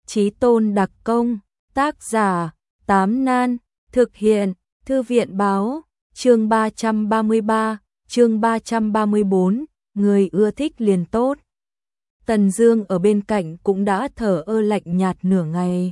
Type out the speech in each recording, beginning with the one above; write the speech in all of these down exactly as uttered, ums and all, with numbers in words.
Chí Tôn đặc công, tác giả, Tám Nan, thực hiện, Thư viện báo, chương ba trăm ba mươi ba, chương ba trăm ba mươi bốn, người ưa thích liền tốt. Tần Dương ở bên cạnh cũng đã thở ơ lạnh nhạt nửa ngày.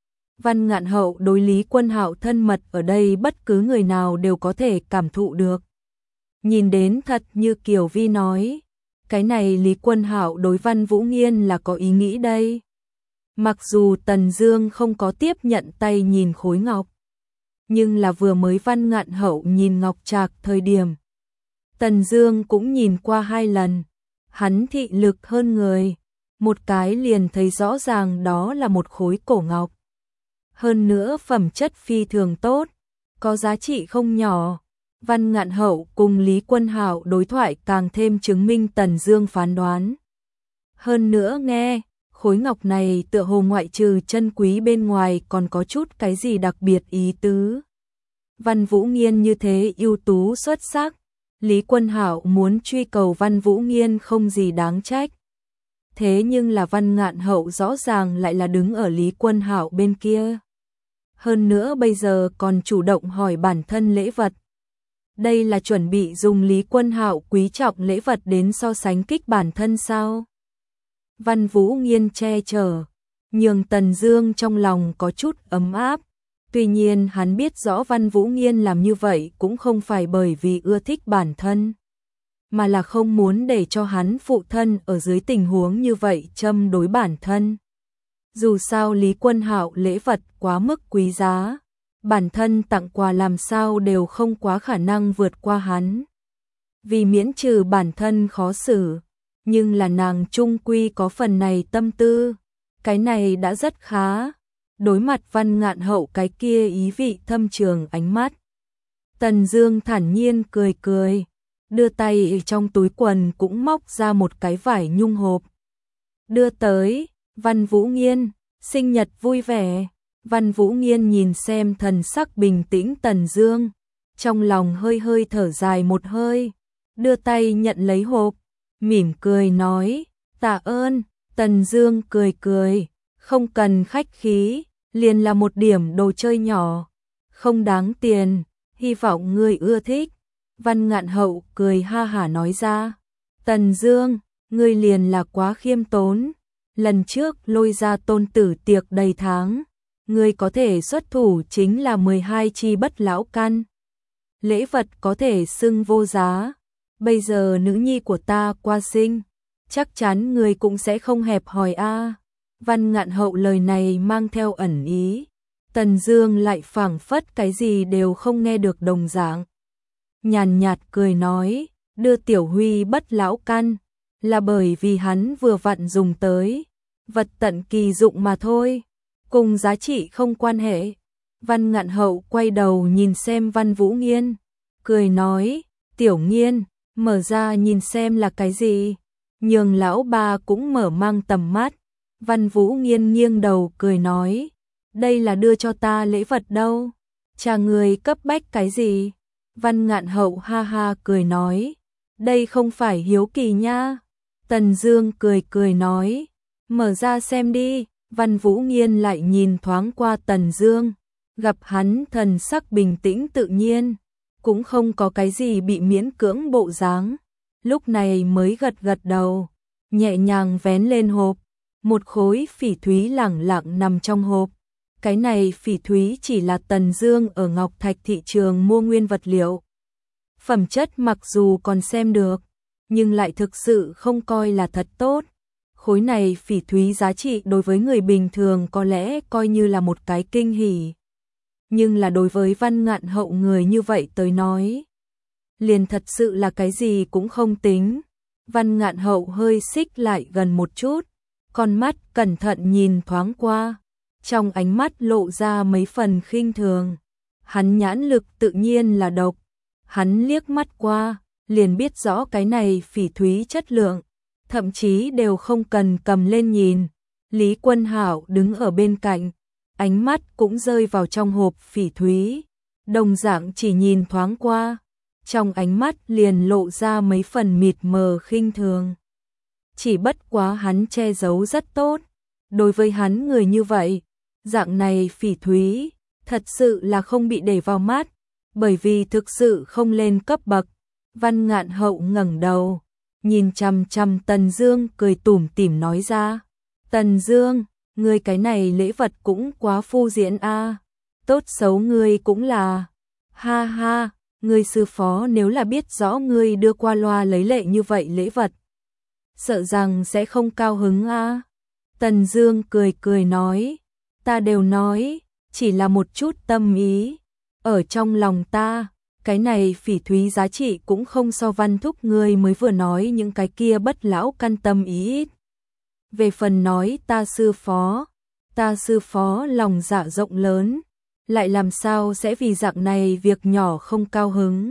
Văn Ngạn Hậu đối Lý Quân Hạo thân mật ở đây bất cứ người nào đều có thể cảm thụ được. Nhìn đến thật như Kiều Vi nói, cái này Lý Quân Hạo đối Văn Vũ Nghiên là có ý nghĩ đây. Mặc dù Tần Dương không có tiếp nhận tay nhìn khối ngọc, nhưng là vừa mới Văn Ngạn Hậu nhìn ngọc trạc thời điểm, Tần Dương cũng nhìn qua hai lần, hắn thị lực hơn người, một cái liền thấy rõ ràng đó là một khối cổ ngọc. Hơn nữa phẩm chất phi thường tốt, có giá trị không nhỏ. Văn Ngạn Hậu cùng Lý Quân Hạo đối thoại càng thêm chứng minh Tần Dương phán đoán. Hơn nữa nghe, khối ngọc này tựa hồ ngoại trừ chân quý bên ngoài còn có chút cái gì đặc biệt ý tứ. Văn Vũ Nghiên như thế ưu tú xuất sắc, Lý Quân Hạo muốn truy cầu Văn Vũ Nghiên không gì đáng trách. Thế nhưng là Văn Ngạn Hậu rõ ràng lại là đứng ở Lý Quân Hạo bên kia. Hơn nữa bây giờ còn chủ động hỏi bản thân lễ vật. Đây là chuẩn bị dùng Lý Quân Hạo quý trọng lễ vật đến so sánh kích bản thân sao? Văn Vũ Nghiên che chở, nhường Tần Dương trong lòng có chút ấm áp. Tuy nhiên hắn biết rõ Văn Vũ Nghiên làm như vậy cũng không phải bởi vì ưa thích bản thân, mà là không muốn để cho hắn phụ thân ở dưới tình huống như vậy châm đối bản thân. Dù sao Lý Quân Hạo lễ vật quá mức quý giá, bản thân tặng quà làm sao đều không quá khả năng vượt qua hắn. Vì miễn trừ bản thân khó xử, nhưng là nàng chung quy có phần này tâm tư, cái này đã rất khá. Đối mặt Văn Ngạn Hậu cái kia ý vị thâm trường ánh mắt, Tần Dương thản nhiên cười cười, đưa tay trong túi quần cũng móc ra một cái vải nhung hộp. Đưa tới, Văn Vũ Nghiên, sinh nhật vui vẻ. Văn Vũ Nghiên nhìn xem thần sắc bình tĩnh Tần Dương, trong lòng hơi hơi thở dài một hơi, đưa tay nhận lấy hộp, mỉm cười nói, tạ ơn. Tần Dương cười cười, không cần khách khí, liền là một điểm đồ chơi nhỏ, không đáng tiền, hy vọng ngươi ưa thích. Văn Ngạn Hậu cười ha hả nói ra, Tần Dương, ngươi liền là quá khiêm tốn, lần trước lôi ra tôn tử tiệc đầy tháng, ngươi có thể xuất thủ chính là mười hai chi bất lão căn. Lễ vật có thể xưng vô giá, bây giờ nữ nhi của ta qua sinh, chắc chắn ngươi cũng sẽ không hẹp hòi a. Văn Ngạn Hậu lời này mang theo ẩn ý, Tần Dương lại phảng phất cái gì đều không nghe được đồng dạng. Nhàn nhạt cười nói, đưa Tiểu Huy bất lão căn, là bởi vì hắn vừa vặn dùng tới, vật tận kỳ dụng mà thôi, cùng giá trị không quan hệ. Văn Ngạn Hậu quay đầu nhìn xem Văn Vũ Nghiên, cười nói, Tiểu Nghiên, mở ra nhìn xem là cái gì, nhường lão ba cũng mở mang tầm mắt. Văn Vũ Nghiên nghiêng đầu cười nói, đây là đưa cho ta lễ vật đâu, cha người cấp bách cái gì? Văn Ngạn Hậu ha ha cười nói, đây không phải hiếu kỳ nha. Tần Dương cười cười nói, mở ra xem đi. Văn Vũ Nghiên lại nhìn thoáng qua Tần Dương, gặp hắn thần sắc bình tĩnh tự nhiên, cũng không có cái gì bị miễn cưỡng bộ dáng, lúc này mới gật gật đầu, nhẹ nhàng vén lên hộp, một khối phỉ thúy lẳng lặng nằm trong hộp. Cái này phỉ thúy chỉ là Tần Dương ở Ngọc Thạch thị trường mua nguyên vật liệu. Phẩm chất mặc dù còn xem được, nhưng lại thực sự không coi là thật tốt. Khối này phỉ thúy giá trị đối với người bình thường có lẽ coi như là một cái kinh hỉ. Nhưng là đối với Văn Ngạn Hậu người như vậy tới nói, liền thật sự là cái gì cũng không tính. Văn Ngạn Hậu hơi xích lại gần một chút, con mắt cẩn thận nhìn thoáng qua, trong ánh mắt lộ ra mấy phần khinh thường. Hắn nhãn lực tự nhiên là độc, hắn liếc mắt qua, liền biết rõ cái này phỉ thúy chất lượng, thậm chí đều không cần cầm lên nhìn. Lý Quân Hạo đứng ở bên cạnh, ánh mắt cũng rơi vào trong hộp phỉ thúy, đồng dạng chỉ nhìn thoáng qua, trong ánh mắt liền lộ ra mấy phần mịt mờ khinh thường. Chỉ bất quá hắn che giấu rất tốt, Đối với hắn người như vậy, dạng này phỉ thúy, thật sự là không bị để vào mắt, bởi vì thực sự không lên cấp bậc. Văn Ngạn Hậu ngẩng đầu, nhìn chằm chằm Tần Dương cười tủm tỉm nói ra. Tần Dương, ngươi cái này lễ vật cũng quá phô diễn a. Tốt xấu ngươi cũng là. Ha ha, ngươi sư phó nếu là biết rõ ngươi đưa qua loa lấy lệ như vậy lễ vật, sợ rằng sẽ không cao hứng a. Tần Dương cười cười nói, ta đều nói, chỉ là một chút tâm ý. Ở trong lòng ta, cái này phỉ thúy giá trị cũng không so Văn thúc ngươi mới vừa nói những cái kia bất lão căn tâm ý ít. Về phần nói ta sư phó, ta sư phó lòng dạ rộng lớn, lại làm sao sẽ vì dạng này việc nhỏ không cao hứng.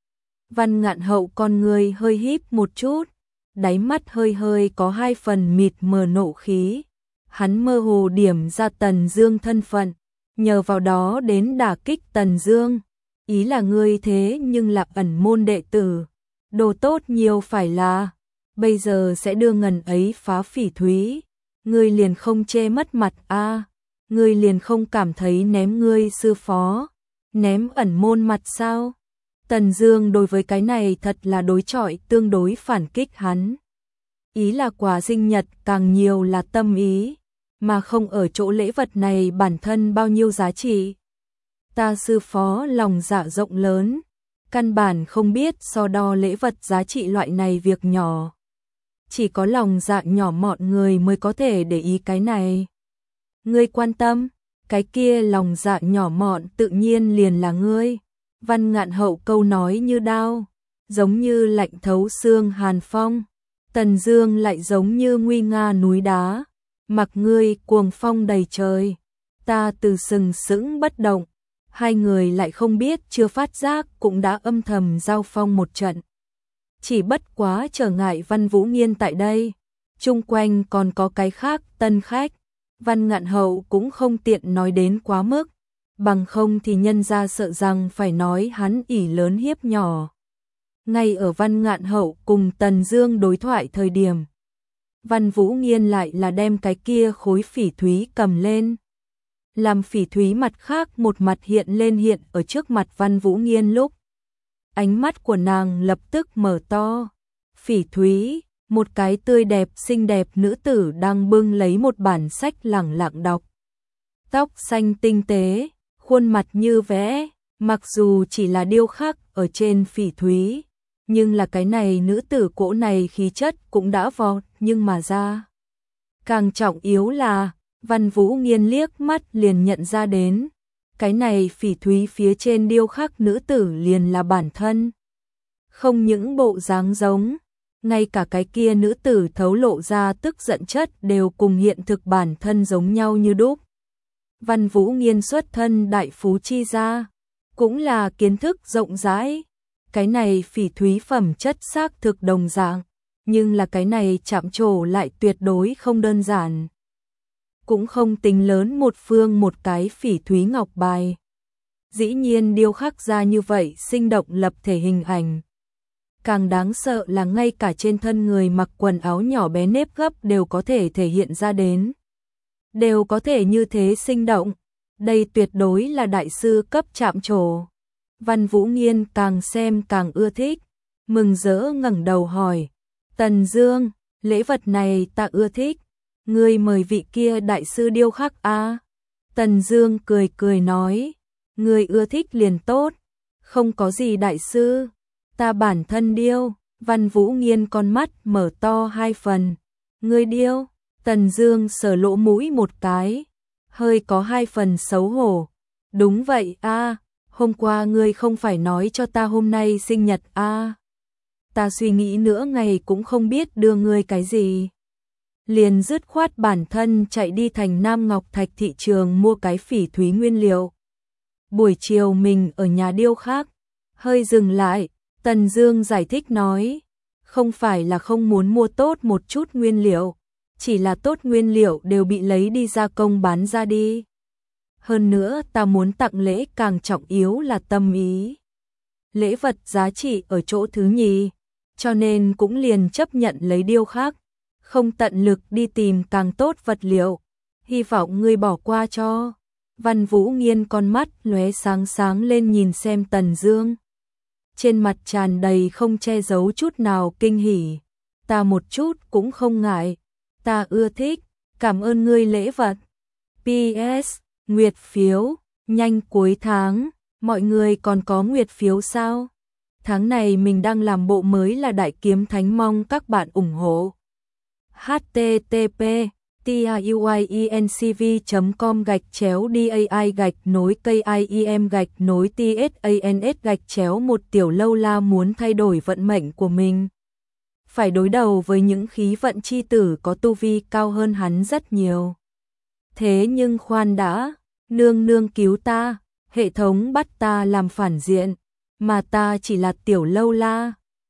Văn Ngạn Hậu con người hơi híp một chút, đáy mắt hơi hơi có hai phần mịt mờ nộ khí. Hắn mơ hồ điểm ra Tần Dương thân phận, nhờ vào đó đến đả kích Tần Dương. Ý là ngươi thế nhưng là ẩn môn đệ tử, đồ tốt nhiều phải là, bây giờ sẽ đưa ngần ấy phá phỉ thúy, ngươi liền không chê mất mặt a, à, ngươi liền không cảm thấy ném ngươi sư phó, ném ẩn môn mặt sao? Tần Dương đối với cái này thật là đối chọi tương đối phản kích hắn. Ý là quà sinh nhật càng nhiều là tâm ý, mà không ở chỗ lễ vật này bản thân bao nhiêu giá trị. Ta sư phó lòng dạ rộng lớn, căn bản không biết so đo lễ vật giá trị loại này việc nhỏ. Chỉ có lòng dạ nhỏ mọn người mới có thể để ý cái này. Ngươi quan tâm, cái kia lòng dạ nhỏ mọn tự nhiên liền là ngươi. Văn Ngạn Hậu câu nói như đao, giống như lạnh thấu xương hàn phong. Tần Dương lại giống như nguy nga núi đá, mặc ngươi cuồng phong đầy trời. Ta từ sừng sững bất động, hai người lại không biết chưa phát giác cũng đã âm thầm giao phong một trận. Chỉ bất quá trở ngại Văn Vũ Nghiên tại đây, chung quanh còn có cái khác tân khách, Văn Ngạn Hậu cũng không tiện nói đến quá mức, bằng không thì nhân ra sợ rằng phải nói hắn ỷ lớn hiếp nhỏ. Ngay ở Văn Ngạn Hậu cùng Tần Dương đối thoại thời điểm, Văn Vũ Nghiên lại là đem cái kia khối phỉ thúy cầm lên. Làm phỉ thúy mặt khác một mặt hiện lên hiện ở trước mặt Văn Vũ Nghiên lúc. Ánh mắt của nàng lập tức mở to. Phỉ thúy, một cái tươi đẹp xinh đẹp nữ tử đang bưng lấy một bản sách lẳng lặng đọc. Tóc xanh tinh tế, khuôn mặt như vẽ, mặc dù chỉ là điêu khắc ở trên phỉ thúy, nhưng là cái này nữ tử cỗ này khí chất cũng đã vọt nhưng mà ra. Càng trọng yếu là, Văn Vũ Nghiên liếc mắt liền nhận ra đến, cái này phỉ thúy phía trên điêu khắc nữ tử liền là bản thân. Không những bộ dáng giống, ngay cả cái kia nữ tử thấu lộ ra tức giận chất đều cùng hiện thực bản thân giống nhau như đúc. Văn Vũ Nghiên xuất thân đại phú chi gia, cũng là kiến thức rộng rãi. Cái này phỉ thúy phẩm chất xác thực đồng dạng, nhưng là cái này chạm trổ lại tuyệt đối không đơn giản. Cũng không tính lớn một phương một cái phỉ thúy ngọc bài. Dĩ nhiên điêu khắc ra như vậy sinh động lập thể hình ảnh. Càng đáng sợ là ngay cả trên thân người mặc quần áo nhỏ bé nếp gấp đều có thể thể hiện ra đến. Đều có thể như thế sinh động. Đây tuyệt đối là đại sư cấp chạm trổ. Văn Vũ Nghiên càng xem càng ưa thích, mừng rỡ ngẩng đầu hỏi, Tần Dương, lễ vật này ta ưa thích, ngươi mời vị kia đại sư điêu khắc a. À? Tần Dương cười cười nói, ngươi ưa thích liền tốt, không có gì đại sư, ta bản thân điêu. Văn Vũ Nghiên con mắt mở to hai phần, ngươi điêu. Tần Dương sờ lỗ mũi một cái, hơi có hai phần xấu hổ, đúng vậy a. À. Hôm qua ngươi không phải nói cho ta hôm nay sinh nhật a? À? Ta suy nghĩ nữa ngày cũng không biết đưa ngươi cái gì. Liền dứt khoát bản thân chạy đi thành Nam Ngọc Thạch thị trường mua cái phỉ thúy nguyên liệu. Buổi chiều mình ở nhà điêu khắc, hơi dừng lại, Tần Dương giải thích nói, không phải là không muốn mua tốt một chút nguyên liệu, chỉ là tốt nguyên liệu đều bị lấy đi gia công bán ra đi. Hơn nữa ta muốn tặng lễ càng trọng yếu là tâm ý. Lễ vật giá trị ở chỗ thứ nhì, cho nên cũng liền chấp nhận lấy điêu khắc, không tận lực đi tìm càng tốt vật liệu, hy vọng ngươi bỏ qua cho. Văn Vũ Nghiên con mắt lóe sáng sáng lên nhìn xem Tần Dương. Trên mặt tràn đầy không che giấu chút nào kinh hỉ. Ta một chút cũng không ngại, ta ưa thích, cảm ơn ngươi lễ vật. pê ét Nguyệt phiếu, nhanh cuối tháng, mọi người còn có nguyệt phiếu sao? Tháng này mình đang làm bộ mới là Đại Kiếm Thánh, mong các bạn ủng hộ. h t t p tiuyencv chấm com gạch chéo dai gạch nối kim gạch nối tsans gạch chéo một Tiểu Lâu La muốn thay đổi vận mệnh của mình. Phải đối đầu với những khí vận chi tử có tu vi cao hơn hắn rất nhiều. Thế nhưng khoan đã, nương nương cứu ta, hệ thống bắt ta làm phản diện, mà ta chỉ là Tiểu Lâu La.